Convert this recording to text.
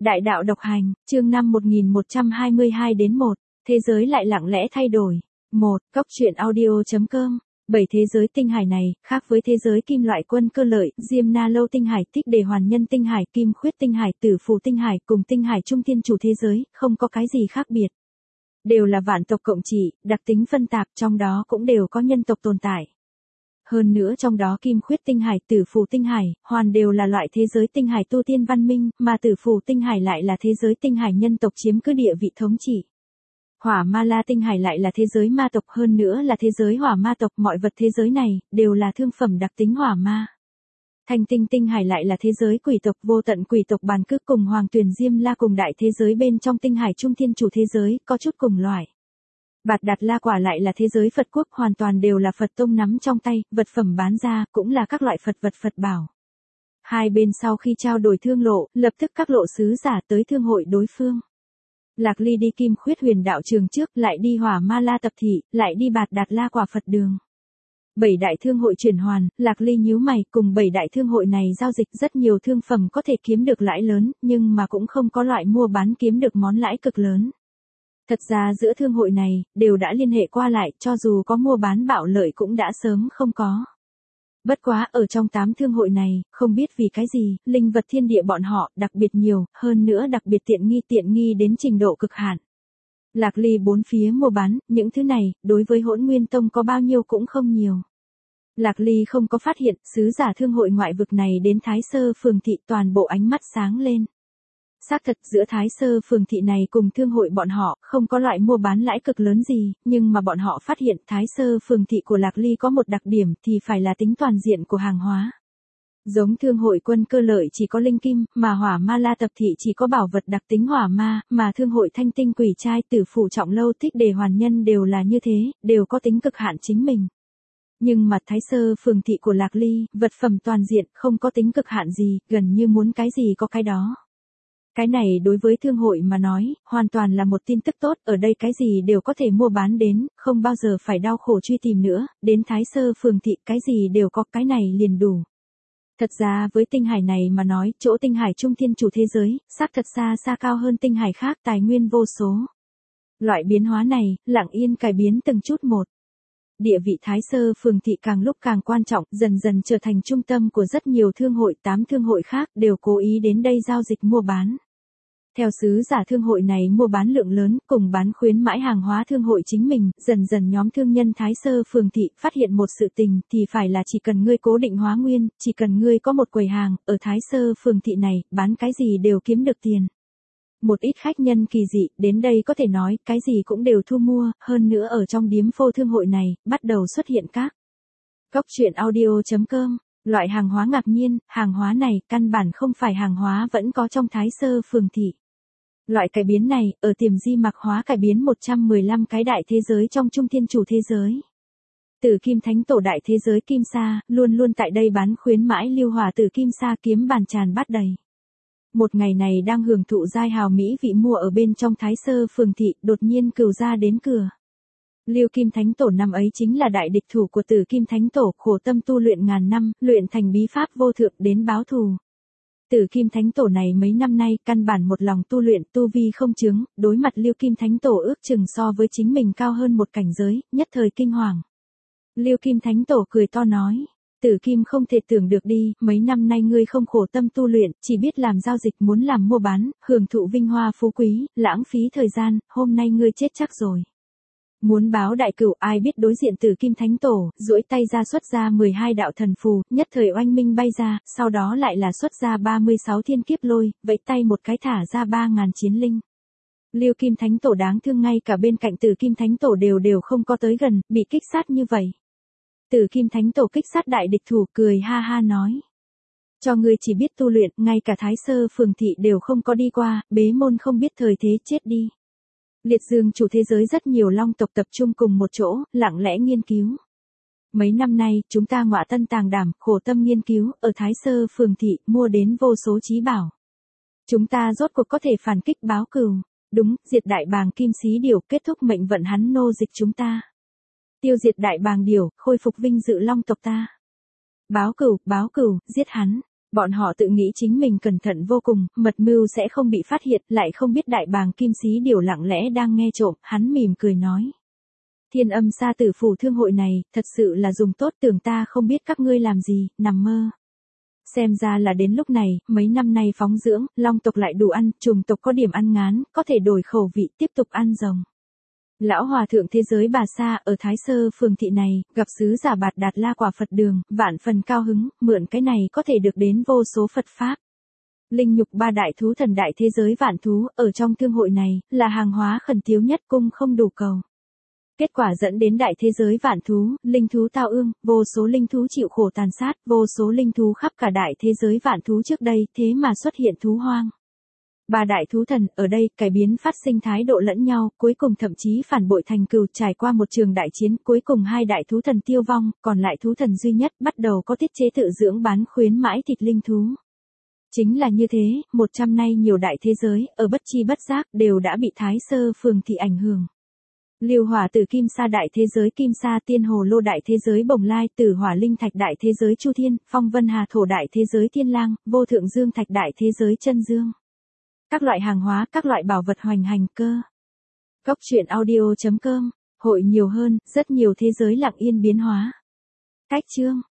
Đại đạo độc hành, chương 5 1122 đến 1, thế giới lại lặng lẽ thay đổi. 1. Cốc truyện audio.com 7 thế giới tinh hải này, khác với thế giới kim loại quân cơ lợi, Diêm Na Lâu tinh hải, Tích Đề Hoàn Nhân tinh hải, Kim Khuyết tinh hải, Tử Phù tinh hải cùng tinh hải trung thiên chủ thế giới, không có cái gì khác biệt. Đều là vạn tộc cộng trị, đặc tính phân tạp, trong đó cũng đều có nhân tộc tồn tại. Hơn nữa trong đó Kim Khuyết tinh hải, Tử Phù tinh hải, hoàn đều là loại thế giới tinh hải tu tiên văn minh, mà Tử Phù tinh hải lại là thế giới tinh hải nhân tộc chiếm cứ địa vị thống trị. Hỏa Ma La tinh hải lại là thế giới ma tộc, hơn nữa là thế giới hỏa ma tộc, mọi vật thế giới này đều là thương phẩm đặc tính hỏa ma. Thanh Tinh tinh hải lại là thế giới quỷ tộc, vô tận quỷ tộc bàn cước cùng Hoàng Tuyền Diêm La cùng đại thế giới bên trong tinh hải trung thiên chủ thế giới, có chút cùng loại. Bạt Đạt La quả lại là thế giới Phật quốc, hoàn toàn đều là Phật tông nắm trong tay, vật phẩm bán ra cũng là các loại Phật vật Phật bảo. Hai bên sau khi trao đổi thương lộ, lập tức các lộ sứ giả tới thương hội đối phương. Lạc Ly đi Kim Khuyết huyền đạo trường trước, lại đi Hỏa Ma La tập thị, lại đi Bạt Đạt La quả Phật đường. 7 đại thương hội chuyển hoàn, Lạc Ly nhíu mày, cùng 7 đại thương hội này giao dịch rất nhiều thương phẩm có thể kiếm được lãi lớn, nhưng mà cũng không có loại mua bán kiếm được món lãi cực lớn. Thật ra giữa thương hội này, đều đã liên hệ qua lại, cho dù có mua bán bạo lợi cũng đã sớm không có. Bất quá ở trong 8 thương hội này, không biết vì cái gì, linh vật thiên địa bọn họ đặc biệt nhiều, hơn nữa đặc biệt tiện nghi đến trình độ cực hạn. Lạc Ly bốn phía mua bán, những thứ này, đối với Hỗn Nguyên Tông có bao nhiêu cũng không nhiều. Lạc Ly không có phát hiện, sứ giả thương hội ngoại vực này đến Thái Sơ Phường Thị toàn bộ ánh mắt sáng lên. Xác thật giữa Thái Sơ Phường Thị này cùng thương hội bọn họ không có loại mua bán lãi cực lớn gì, nhưng mà bọn họ phát hiện Thái Sơ Phường Thị của Lạc Ly có một đặc điểm thì phải là tính toàn diện của hàng hóa. Giống thương hội quân cơ lợi chỉ có linh kim, mà Hỏa Ma La tập thị chỉ có bảo vật đặc tính hỏa ma, mà thương hội Thanh Tinh quỷ trai, Tử Phù trọng lâu, Tích Đề Hoàn Nhân đều là như thế, đều có tính cực hạn chính mình. Nhưng mà Thái Sơ Phường Thị của Lạc Ly, vật phẩm toàn diện, không có tính cực hạn gì, gần như muốn cái gì có cái đó. Cái này đối với thương hội mà nói, hoàn toàn là một tin tức tốt, ở đây cái gì đều có thể mua bán đến, không bao giờ phải đau khổ truy tìm nữa, đến Thái Sơ Phường Thị cái gì đều có, cái này liền đủ. Thật ra với tinh hải này mà nói, chỗ tinh hải trung thiên chủ thế giới, xác thật xa cao hơn tinh hải khác, tài nguyên vô số. Loại biến hóa này, lặng yên cải biến từng chút một. Địa vị Thái Sơ Phường Thị càng lúc càng quan trọng, dần dần trở thành trung tâm của rất nhiều thương hội, 8 thương hội khác đều cố ý đến đây giao dịch mua bán. Theo sứ giả thương hội này mua bán lượng lớn, cùng bán khuyến mãi hàng hóa thương hội chính mình, dần dần nhóm thương nhân Thái Sơ Phường Thị phát hiện một sự tình thì phải là chỉ cần ngươi cố định hóa nguyên, chỉ cần ngươi có một quầy hàng, ở Thái Sơ Phường Thị này, bán cái gì đều kiếm được tiền. Một ít khách nhân kỳ dị, đến đây có thể nói, cái gì cũng đều thu mua, hơn nữa ở trong điếm phô thương hội này, bắt đầu xuất hiện các cốc truyện audio.com, loại hàng hóa ngạc nhiên, hàng hóa này, căn bản không phải hàng hóa vẫn có trong Thái Sơ Phường Thị. Loại cải biến này, ở Tiềm Di Mạc Hóa cải biến 115 cái đại thế giới trong trung thiên chủ thế giới. Tử Kim Thánh Tổ đại thế giới Kim Sa, luôn luôn tại đây bán khuyến mãi lưu hỏa Tử Kim Sa kiếm bàn tràn bát đầy. Một ngày này đang hưởng thụ giai hào mỹ vị mua ở bên trong Thái Sơ Phường Thị, đột nhiên cừu ra đến cửa. Lưu Kim Thánh Tổ năm ấy chính là đại địch thủ của Tử Kim Thánh Tổ, khổ tâm tu luyện ngàn năm, luyện thành bí pháp vô thượng đến báo thù. Tử Kim Thánh Tổ này mấy năm nay căn bản một lòng tu luyện, tu vi không chứng, đối mặt Lưu Kim Thánh Tổ ước chừng so với chính mình cao hơn một cảnh giới, nhất thời kinh hoàng. Lưu Kim Thánh Tổ cười to nói, Tử Kim không thể tưởng được đi, mấy năm nay ngươi không khổ tâm tu luyện, chỉ biết làm giao dịch, muốn làm mua bán, hưởng thụ vinh hoa phú quý, lãng phí thời gian, hôm nay ngươi chết chắc rồi. Muốn báo đại cửu, ai biết đối diện Tử Kim Thánh Tổ, duỗi tay ra xuất ra 12 đạo thần phù, nhất thời oanh minh bay ra, sau đó lại là xuất ra 36 thiên kiếp lôi, vẫy tay một cái thả ra 3.000 chiến linh. Lưu Kim Thánh Tổ đáng thương, ngay cả bên cạnh Tử Kim Thánh Tổ đều không có tới gần, bị kích sát như vậy. Tử Kim Thánh Tổ kích sát đại địch thủ, cười ha ha nói. Cho ngươi chỉ biết tu luyện, ngay cả Thái Sơ Phường Thị đều không có đi qua, bế môn không biết thời thế, chết đi. Liệt Dương chủ thế giới rất nhiều long tộc tập trung cùng một chỗ, lặng lẽ nghiên cứu. Mấy năm nay, chúng ta ngọa tân tàng đảm, khổ tâm nghiên cứu, ở Thái Sơ Phường Thị, mua đến vô số chí bảo. Chúng ta rốt cuộc có thể phản kích báo cừu. Đúng, diệt đại bàng kim xí điểu, kết thúc mệnh vận hắn nô dịch chúng ta. Tiêu diệt đại bàng điểu, khôi phục vinh dự long tộc ta. Báo cừu, giết hắn. Bọn họ tự nghĩ chính mình cẩn thận vô cùng, mật mưu sẽ không bị phát hiện, lại không biết đại bàng Kim Xí Điều lặng lẽ đang nghe trộm, hắn mỉm cười nói. Thiên Âm Sa Tử Phủ thương hội này, thật sự là dùng tốt, tưởng ta không biết các ngươi làm gì, nằm mơ. Xem ra là đến lúc này, mấy năm nay phóng dưỡng, long tộc lại đủ ăn, trùng tộc có điểm ăn ngán, có thể đổi khẩu vị, tiếp tục ăn rồng. Lão hòa thượng thế giới Bà Sa ở Thái Sơ phường thị này, gặp sứ giả Bạt Đạt La Quả Phật đường, vạn phần cao hứng, mượn cái này có thể được đến vô số Phật Pháp. Linh nhục ba đại thú thần đại thế giới vạn thú, ở trong thương hội này, là hàng hóa khẩn thiếu nhất, cung không đủ cầu. Kết quả dẫn đến đại thế giới vạn thú, linh thú tao ương, vô số linh thú chịu khổ tàn sát, vô số linh thú khắp cả đại thế giới vạn thú trước đây, thế mà xuất hiện thú hoang. Ba đại thú thần ở đây cải biến phát sinh thái độ lẫn nhau, cuối cùng thậm chí phản bội thành cừu, trải qua một trường đại chiến, cuối cùng hai đại thú thần tiêu vong, còn lại thú thần duy nhất bắt đầu có tiết chế tự dưỡng bán khuyến mãi thịt linh thú. Chính là như thế, 100 nay nhiều đại thế giới, ở bất chi bất giác, đều đã bị Thái Sơ phường thị ảnh hưởng. Liêu hỏa tử Kim Sa đại thế giới Kim Sa, Tiên Hồ Lô đại thế giới Bồng Lai, Tử Hỏa Linh Thạch đại thế giới Chu Thiên, Phong Vân Hà Thổ đại thế giới Thiên Lang, Vô Thượng Dương Thạch đại thế giới Chân Dương. Các loại hàng hóa, các loại bảo vật hoành hành cơ. Góc truyện audio.com, hội nhiều hơn, rất nhiều thế giới lặng yên biến hóa. Cách chương